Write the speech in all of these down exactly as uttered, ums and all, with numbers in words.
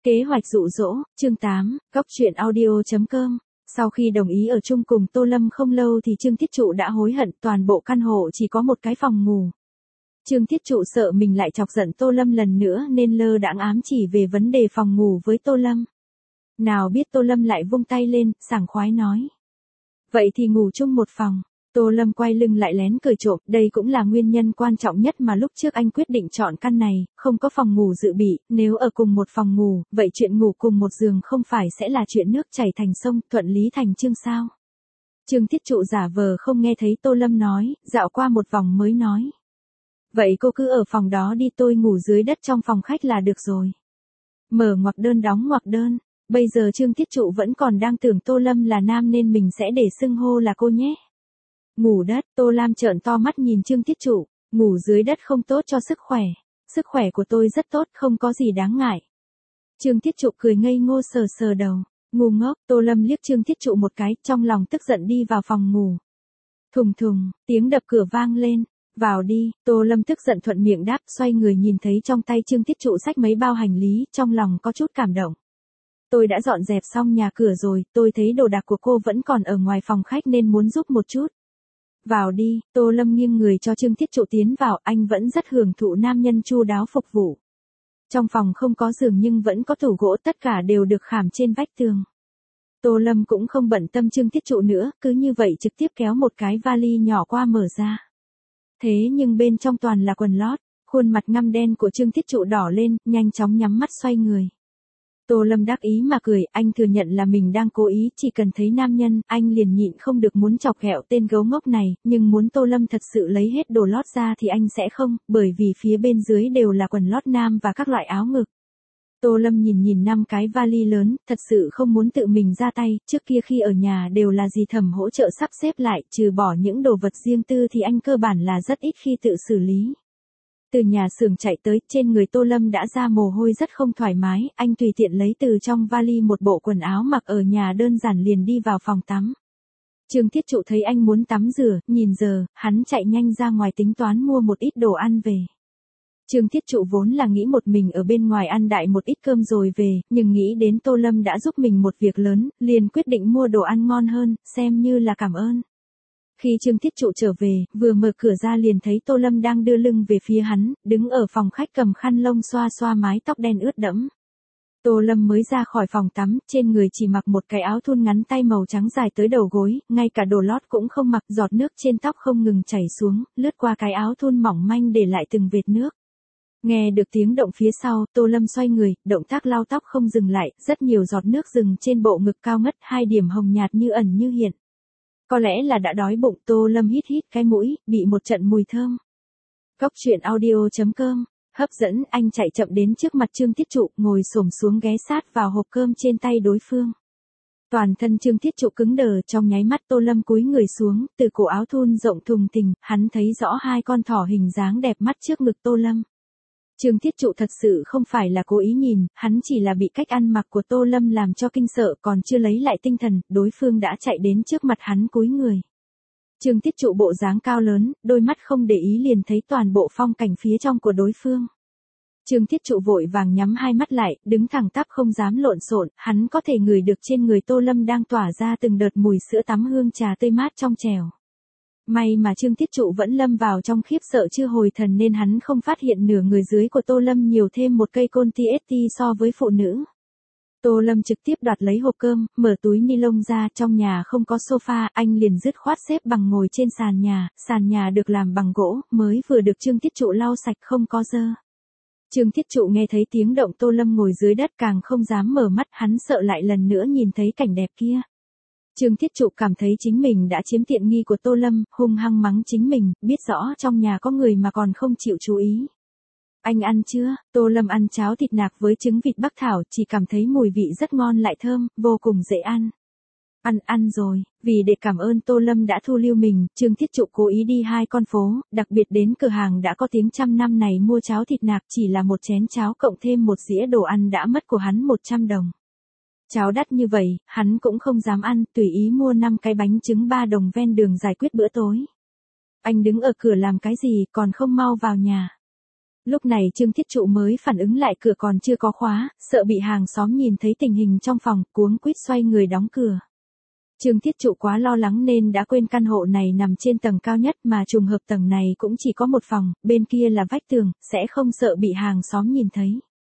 Kế hoạch dụ dỗ, chương tám, góc truyện audio.com. Sau khi đồng ý ở chung cùng Tô Lâm không lâu thì Trương Thiết Trụ đã hối hận, toàn bộ căn hộ chỉ có một cái phòng ngủ. Trương Thiết Trụ sợ mình lại chọc giận Tô Lâm lần nữa nên lơ đãng ám chỉ về vấn đề phòng ngủ với Tô Lâm. Nào biết Tô Lâm lại vung tay lên, sảng khoái nói. Vậy thì ngủ chung một phòng. Tô Lâm quay lưng lại lén cười trộm, đây cũng là nguyên nhân quan trọng nhất mà lúc trước anh quyết định chọn căn này, không có phòng ngủ dự bị, nếu ở cùng một phòng ngủ, vậy chuyện ngủ cùng một giường không phải sẽ là chuyện nước chảy thành sông, thuận lý thành chương sao. Trương Thiết Trụ giả vờ không nghe thấy Tô Lâm nói, dạo qua một vòng mới nói. Vậy cô cứ ở phòng đó đi, tôi ngủ dưới đất trong phòng khách là được rồi. Mở ngoặc đơn đóng ngoặc đơn, bây giờ Trương Thiết Trụ vẫn còn đang tưởng Tô Lâm là nam nên mình sẽ để xưng hô là cô nhé. Ngủ đất, Tô Lam trợn to mắt nhìn Trương Thiết Trụ, ngủ dưới đất không tốt cho sức khỏe. Sức khỏe của tôi rất tốt, không có gì đáng ngại. Trương Thiết Trụ cười ngây ngô sờ sờ đầu, ngu ngốc. Tô Lâm liếc Trương Thiết Trụ một cái, trong lòng tức giận đi vào phòng ngủ. Thùng thùng, tiếng đập cửa vang lên, vào đi. Tô Lâm tức giận thuận miệng đáp, xoay người nhìn thấy trong tay Trương Thiết Trụ xách mấy bao hành lý, trong lòng có chút cảm động. Tôi đã dọn dẹp xong nhà cửa rồi, tôi thấy đồ đạc của cô vẫn còn ở ngoài phòng khách nên muốn giúp một chút. Vào đi. Tô Lâm nghiêng người cho Trương Thiết Trụ tiến vào, anh vẫn rất hưởng thụ nam nhân chu đáo phục vụ. Trong phòng không có giường nhưng vẫn có tủ gỗ, tất cả đều được khảm trên vách tường. Tô Lâm cũng không bận tâm Trương Thiết Trụ nữa, cứ như vậy trực tiếp kéo một cái vali nhỏ qua mở ra. Thế nhưng bên trong toàn là quần lót, khuôn mặt ngăm đen của Trương Thiết Trụ đỏ lên, nhanh chóng nhắm mắt xoay người. Tô Lâm đắc ý mà cười, anh thừa nhận là mình đang cố ý, chỉ cần thấy nam nhân, anh liền nhịn không được muốn chọc ghẹo tên gấu ngốc này, nhưng muốn Tô Lâm thật sự lấy hết đồ lót ra thì anh sẽ không, bởi vì phía bên dưới đều là quần lót nam và các loại áo ngực. Tô Lâm nhìn nhìn năm cái vali lớn, thật sự không muốn tự mình ra tay, trước kia khi ở nhà đều là dì Thẩm hỗ trợ sắp xếp lại, trừ bỏ những đồ vật riêng tư thì anh cơ bản là rất ít khi tự xử lý. Từ nhà xưởng chạy tới, trên người Tô Lâm đã ra mồ hôi rất không thoải mái, anh tùy tiện lấy từ trong vali một bộ quần áo mặc ở nhà đơn giản liền đi vào phòng tắm. Trương Thiết Trụ thấy anh muốn tắm rửa, nhìn giờ, hắn chạy nhanh ra ngoài tính toán mua một ít đồ ăn về. Trương Thiết Trụ vốn là nghĩ một mình ở bên ngoài ăn đại một ít cơm rồi về, nhưng nghĩ đến Tô Lâm đã giúp mình một việc lớn, liền quyết định mua đồ ăn ngon hơn, xem như là cảm ơn. Khi Trương Thiết Trụ trở về, vừa mở cửa ra liền thấy Tô Lâm đang đưa lưng về phía hắn, đứng ở phòng khách cầm khăn lông xoa xoa mái tóc đen ướt đẫm. Tô Lâm mới ra khỏi phòng tắm, trên người chỉ mặc một cái áo thun ngắn tay màu trắng dài tới đầu gối, ngay cả đồ lót cũng không mặc, giọt nước trên tóc không ngừng chảy xuống, lướt qua cái áo thun mỏng manh để lại từng vệt nước. Nghe được tiếng động phía sau, Tô Lâm xoay người, động tác lau tóc không dừng lại, rất nhiều giọt nước rừng trên bộ ngực cao ngất, hai điểm hồng nhạt như ẩn như hiện. Có lẽ là đã đói bụng, Tô Lâm hít hít cái mũi, bị một trận mùi thơm. Góc truyện audio.com, hấp dẫn, anh chạy chậm đến trước mặt Trương Thiết Trụ, ngồi xổm xuống ghé sát vào hộp cơm trên tay đối phương. Toàn thân Trương Thiết Trụ cứng đờ, trong nháy mắt Tô Lâm cúi người xuống, từ cổ áo thun rộng thùng thình, hắn thấy rõ hai con thỏ hình dáng đẹp mắt trước ngực Tô Lâm. Trương Thiết Trụ thật sự không phải là cố ý nhìn, hắn chỉ là bị cách ăn mặc của Tô Lâm làm cho kinh sợ, còn chưa lấy lại tinh thần, đối phương đã chạy đến trước mặt hắn cúi người. Trương Thiết Trụ bộ dáng cao lớn, đôi mắt không để ý liền thấy toàn bộ phong cảnh phía trong của đối phương. Trương Thiết Trụ vội vàng nhắm hai mắt lại, đứng thẳng tắp không dám lộn xộn, hắn có thể ngửi được trên người Tô Lâm đang tỏa ra từng đợt mùi sữa tắm hương trà tươi mát trong trẻo. May mà Trương Thiết Trụ vẫn lâm vào trong khiếp sợ chưa hồi thần nên hắn không phát hiện nửa người dưới của Tô Lâm nhiều thêm một cây côn tê ét tê so với phụ nữ. Tô Lâm trực tiếp đoạt lấy hộp cơm, mở túi ni lông ra, trong nhà không có sofa, anh liền dứt khoát xếp bằng ngồi trên sàn nhà, sàn nhà được làm bằng gỗ, mới vừa được Trương Thiết Trụ lau sạch không có dơ. Trương Thiết Trụ nghe thấy tiếng động Tô Lâm ngồi dưới đất càng không dám mở mắt, hắn sợ lại lần nữa nhìn thấy cảnh đẹp kia. Trương Thiết Trụ cảm thấy chính mình đã chiếm tiện nghi của Tô Lâm, hung hăng mắng chính mình, biết rõ trong nhà có người mà còn không chịu chú ý. Anh ăn chưa? Tô Lâm ăn cháo thịt nạc với trứng vịt Bắc Thảo, chỉ cảm thấy mùi vị rất ngon lại thơm, vô cùng dễ ăn. Ăn ăn rồi, vì để cảm ơn Tô Lâm đã thu lưu mình, Trương Thiết Trụ cố ý đi hai con phố, đặc biệt đến cửa hàng đã có tiếng trăm năm này mua cháo thịt nạc, chỉ là một chén cháo cộng thêm một dĩa đồ ăn đã mất của hắn một trăm đồng. Cháo đắt như vậy, hắn cũng không dám ăn, tùy ý mua năm cái bánh trứng ba đồng ven đường giải quyết bữa tối. Anh đứng ở cửa làm cái gì, còn không mau vào nhà. Lúc này Trương Thiết Trụ mới phản ứng lại cửa còn chưa có khóa, sợ bị hàng xóm nhìn thấy tình hình trong phòng, cuống quýt xoay người đóng cửa. Trương Thiết Trụ quá lo lắng nên đã quên căn hộ này nằm trên tầng cao nhất mà trùng hợp tầng này cũng chỉ có một phòng, bên kia là vách tường, sẽ không sợ bị hàng xóm nhìn thấy.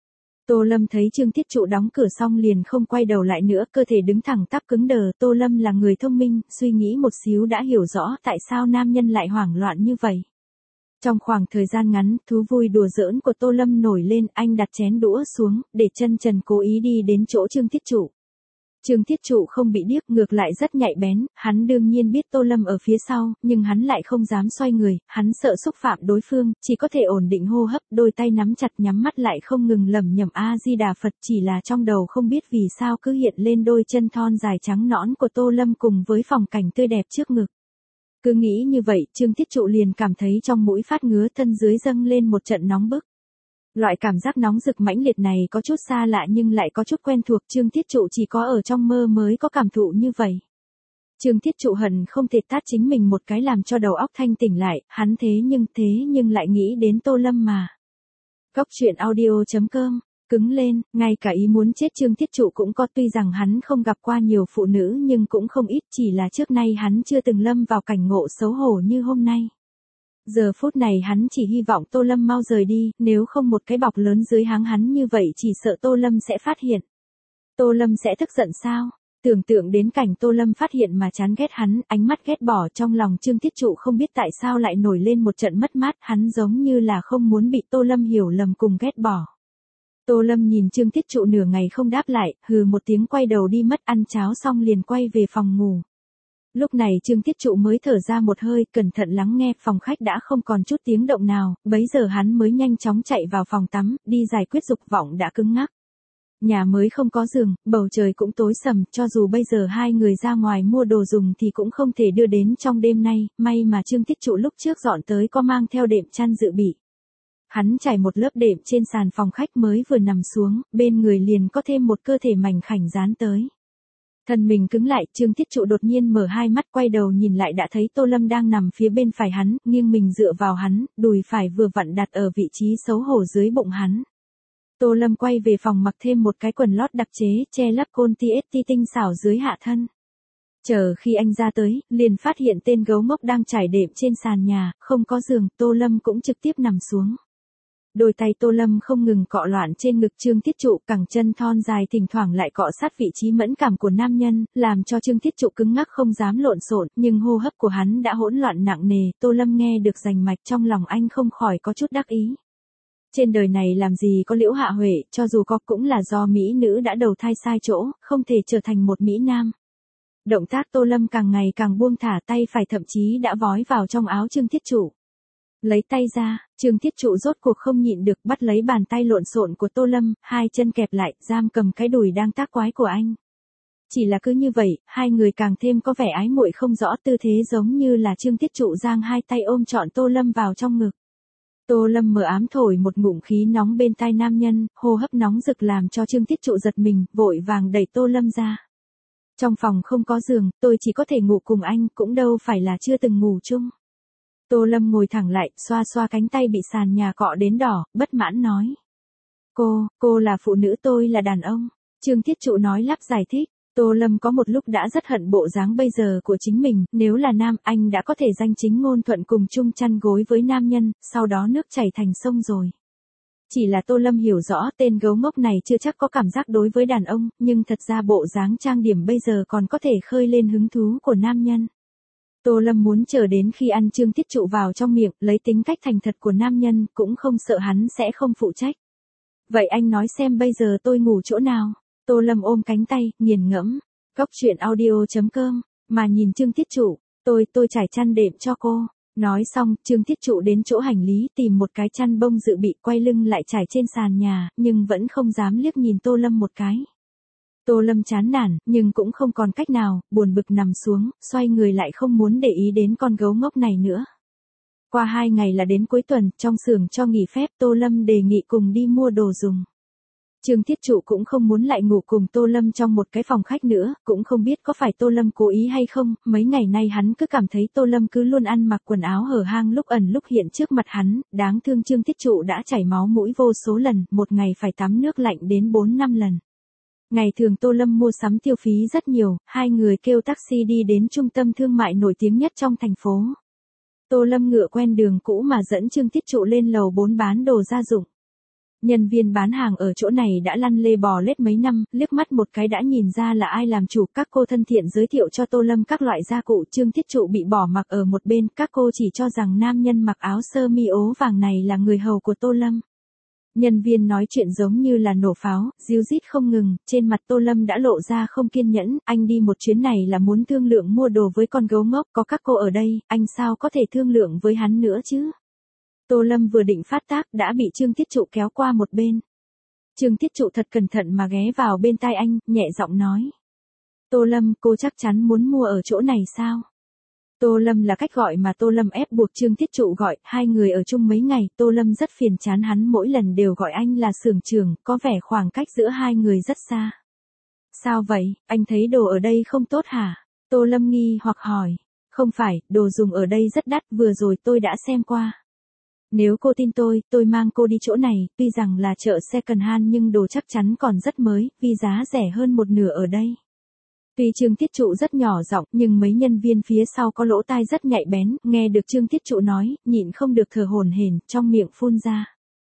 Tô Lâm thấy Trương Thiết Trụ đóng cửa xong liền không quay đầu lại nữa, cơ thể đứng thẳng tắp cứng đờ. Tô Lâm là người thông minh, suy nghĩ một xíu đã hiểu rõ tại sao nam nhân lại hoảng loạn như vậy. Trong khoảng thời gian ngắn, thú vui đùa giỡn của Tô Lâm nổi lên, anh đặt chén đũa xuống, để chân trần cố ý đi đến chỗ Trương Thiết Trụ. Trương Thiết Trụ không bị điếc, ngược lại rất nhạy bén, hắn đương nhiên biết Tô Lâm ở phía sau, nhưng hắn lại không dám xoay người, hắn sợ xúc phạm đối phương, chỉ có thể ổn định hô hấp, đôi tay nắm chặt nhắm mắt lại không ngừng lẩm nhẩm A Di Đà Phật, chỉ là trong đầu không biết vì sao cứ hiện lên đôi chân thon dài trắng nõn của Tô Lâm cùng với phong cảnh tươi đẹp trước ngực. Cứ nghĩ như vậy, Trương Thiết Trụ liền cảm thấy trong mũi phát ngứa, thân dưới dâng lên một trận nóng bức. Loại cảm giác nóng rực mãnh liệt này có chút xa lạ nhưng lại có chút quen thuộc, Trương Thiết Trụ chỉ có ở trong mơ mới có cảm thụ như vậy. Trương Thiết Trụ hận không thể tát chính mình một cái làm cho đầu óc thanh tỉnh lại, hắn thế nhưng thế nhưng lại nghĩ đến Tô Lâm mà. Góc truyện audio chấm com, cứng lên, ngay cả ý muốn chết Trương Thiết Trụ cũng có, tuy rằng hắn không gặp qua nhiều phụ nữ nhưng cũng không ít, chỉ là trước nay hắn chưa từng lâm vào cảnh ngộ xấu hổ như hôm nay. Giờ phút này hắn chỉ hy vọng Tô Lâm mau rời đi, nếu không một cái bọc lớn dưới háng hắn như vậy chỉ sợ Tô Lâm sẽ phát hiện. Tô Lâm sẽ tức giận sao? Tưởng tượng đến cảnh Tô Lâm phát hiện mà chán ghét hắn, ánh mắt ghét bỏ trong lòng Trương Thiết Trụ không biết tại sao lại nổi lên một trận mất mát, hắn giống như là không muốn bị Tô Lâm hiểu lầm cùng ghét bỏ. Tô Lâm nhìn Trương Thiết Trụ nửa ngày không đáp lại, hừ một tiếng quay đầu đi mất, ăn cháo xong liền quay về phòng ngủ. Lúc này Trương Thiết Trụ mới thở ra một hơi, cẩn thận lắng nghe, phòng khách đã không còn chút tiếng động nào, bấy giờ hắn mới nhanh chóng chạy vào phòng tắm, đi giải quyết dục vọng đã cứng ngắc. Nhà mới không có giường, bầu trời cũng tối sầm, cho dù bây giờ hai người ra ngoài mua đồ dùng thì cũng không thể đưa đến trong đêm nay, may mà Trương Thiết Trụ lúc trước dọn tới có mang theo đệm chăn dự bị. Hắn trải một lớp đệm trên sàn phòng khách mới vừa nằm xuống, bên người liền có thêm một cơ thể mảnh khảnh dán tới. Thân mình cứng lại, Trương Thiết Trụ đột nhiên mở hai mắt, quay đầu nhìn lại đã thấy Tô Lâm đang nằm phía bên phải hắn, nghiêng mình dựa vào hắn, đùi phải vừa vặn đặt ở vị trí xấu hổ dưới bụng hắn. Tô Lâm quay về phòng mặc thêm một cái quần lót đặc chế, che lấp côn ti ét ti tinh xảo dưới hạ thân. Chờ khi anh ra tới, liền phát hiện tên gấu mốc đang trải đệm trên sàn nhà, không có giường, Tô Lâm cũng trực tiếp nằm xuống. Đôi tay Tô Lâm không ngừng cọ loạn trên ngực Trương Thiết Trụ, cẳng chân thon dài thỉnh thoảng lại cọ sát vị trí mẫn cảm của nam nhân, làm cho Trương Thiết Trụ cứng ngắc không dám lộn xộn, nhưng hô hấp của hắn đã hỗn loạn nặng nề, Tô Lâm nghe được rành mạch, trong lòng anh không khỏi có chút đắc ý. Trên đời này làm gì có Liễu Hạ Huệ, cho dù có cũng là do mỹ nữ đã đầu thai sai chỗ, không thể trở thành một mỹ nam. Động tác Tô Lâm càng ngày càng buông thả, tay phải thậm chí đã vói vào trong áo Trương Thiết Trụ. Lấy tay ra, Trương Thiết Trụ rốt cuộc không nhịn được, bắt lấy bàn tay lộn xộn của Tô Lâm, hai chân kẹp lại, giam cầm cái đùi đang tác quái của anh. Chỉ là cứ như vậy, hai người càng thêm có vẻ ái muội không rõ, tư thế giống như là Trương Thiết Trụ giang hai tay ôm trọn Tô Lâm vào trong ngực. Tô Lâm mờ ám thổi một ngụm khí nóng bên tai nam nhân, hô hấp nóng rực làm cho Trương Thiết Trụ giật mình, vội vàng đẩy Tô Lâm ra. Trong phòng không có giường, tôi chỉ có thể ngủ cùng anh, cũng đâu phải là chưa từng ngủ chung. Tô Lâm ngồi thẳng lại, xoa xoa cánh tay bị sàn nhà cọ đến đỏ, bất mãn nói. Cô, cô là phụ nữ, tôi là đàn ông. Trương Thiết Trụ nói lắp giải thích. Tô Lâm có một lúc đã rất hận bộ dáng bây giờ của chính mình, nếu là nam, anh đã có thể danh chính ngôn thuận cùng chung chăn gối với nam nhân, sau đó nước chảy thành sông rồi. Chỉ là Tô Lâm hiểu rõ tên gấu ngốc này chưa chắc có cảm giác đối với đàn ông, nhưng thật ra bộ dáng trang điểm bây giờ còn có thể khơi lên hứng thú của nam nhân. Tô Lâm muốn chờ đến khi ăn Trương Thiết Trụ vào trong miệng, lấy tính cách thành thật của nam nhân, cũng không sợ hắn sẽ không phụ trách. Vậy anh nói xem bây giờ tôi ngủ chỗ nào? Tô Lâm ôm cánh tay, nghiền ngẫm. Góc truyện audio chấm com, mà nhìn Trương Thiết Trụ, tôi, tôi trải chăn đệm cho cô. Nói xong, Trương Thiết Trụ đến chỗ hành lý tìm một cái chăn bông dự bị, quay lưng lại trải trên sàn nhà, nhưng vẫn không dám liếc nhìn Tô Lâm một cái. Tô Lâm chán nản, nhưng cũng không còn cách nào, buồn bực nằm xuống, xoay người lại không muốn để ý đến con gấu ngốc này nữa. Qua hai ngày là đến cuối tuần, trong xưởng cho nghỉ phép, Tô Lâm đề nghị cùng đi mua đồ dùng. Trương Tiết Trụ cũng không muốn lại ngủ cùng Tô Lâm trong một cái phòng khách nữa, cũng không biết có phải Tô Lâm cố ý hay không, mấy ngày nay hắn cứ cảm thấy Tô Lâm cứ luôn ăn mặc quần áo hở hang lúc ẩn lúc hiện trước mặt hắn, đáng thương Trương Tiết Trụ đã chảy máu mũi vô số lần, một ngày phải tắm nước lạnh đến bốn năm lần. Ngày thường Tô Lâm mua sắm tiêu phí rất nhiều, hai người kêu taxi đi đến trung tâm thương mại nổi tiếng nhất trong thành phố. Tô Lâm ngựa quen đường cũ mà dẫn Trương Tiết Trụ lên lầu bốn bán đồ gia dụng. Nhân viên bán hàng ở chỗ này đã lăn lê bò lết mấy năm, liếc mắt một cái đã nhìn ra là ai làm chủ. Các cô thân thiện giới thiệu cho Tô Lâm các loại gia cụ. Trương Tiết Trụ bị bỏ mặc ở một bên, các cô chỉ cho rằng nam nhân mặc áo sơ mi ố vàng này là người hầu của Tô Lâm. Nhân viên nói chuyện giống như là nổ pháo, ríu rít không ngừng, trên mặt Tô Lâm đã lộ ra không kiên nhẫn, anh đi một chuyến này là muốn thương lượng mua đồ với con gấu ngốc, có các cô ở đây, anh sao có thể thương lượng với hắn nữa chứ? Tô Lâm vừa định phát tác đã bị Trương Tiết Trụ kéo qua một bên. Trương Tiết Trụ thật cẩn thận mà ghé vào bên tai anh, nhẹ giọng nói. Tô Lâm, cô chắc chắn muốn mua ở chỗ này sao? Tô Lâm là cách gọi mà Tô Lâm ép buộc Trương Tiết Trụ gọi, hai người ở chung mấy ngày, Tô Lâm rất phiền chán hắn mỗi lần đều gọi anh là xưởng trưởng, có vẻ khoảng cách giữa hai người rất xa. Sao vậy, anh thấy đồ ở đây không tốt hả? Tô Lâm nghi hoặc hỏi. Không phải, đồ dùng ở đây rất đắt, vừa rồi tôi đã xem qua. Nếu cô tin tôi, tôi mang cô đi chỗ này, tuy rằng là chợ second hand nhưng đồ chắc chắn còn rất mới, vì giá rẻ hơn một nửa ở đây. Tuy Trương Tiết Trụ rất nhỏ giọng, nhưng mấy nhân viên phía sau có lỗ tai rất nhạy bén, nghe được Trương Tiết Trụ nói, nhịn không được thở hổn hển, trong miệng phun ra.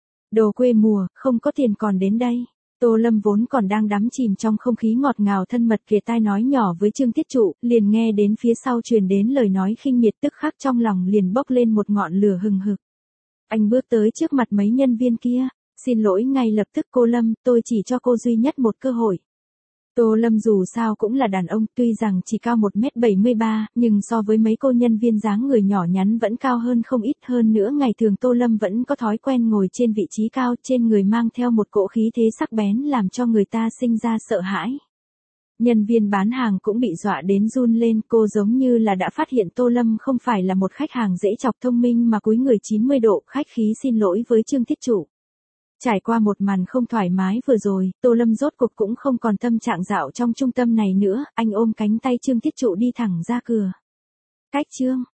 Đồ quê mùa, không có tiền còn đến đây. Tô Lâm vốn còn đang đắm chìm trong không khí ngọt ngào thân mật kề tai nói nhỏ với Trương Tiết Trụ, liền nghe đến phía sau truyền đến lời nói khinh miệt, tức khắc trong lòng liền bốc lên một ngọn lửa hừng hực. Anh bước tới trước mặt mấy nhân viên kia, xin lỗi ngay lập tức cô Lâm, tôi chỉ cho cô duy nhất một cơ hội. Tô Lâm dù sao cũng là đàn ông, tuy rằng chỉ cao một mét bảy mươi ba, nhưng so với mấy cô nhân viên dáng người nhỏ nhắn vẫn cao hơn không ít. Hơn nữa ngày thường Tô Lâm vẫn có thói quen ngồi trên vị trí cao, trên người mang theo một cỗ khí thế sắc bén làm cho người ta sinh ra sợ hãi. Nhân viên bán hàng cũng bị dọa đến run lên, cô giống như là đã phát hiện Tô Lâm không phải là một khách hàng dễ chọc thông minh mà cúi người chín mươi độ, khách khí xin lỗi với Trương Tiết Trụ. Trải qua một màn không thoải mái vừa rồi, Tô Lâm rốt cục cũng không còn tâm trạng dạo trong trung tâm này nữa, anh ôm cánh tay Trương Tiết Trụ đi thẳng ra cửa. Cách Trương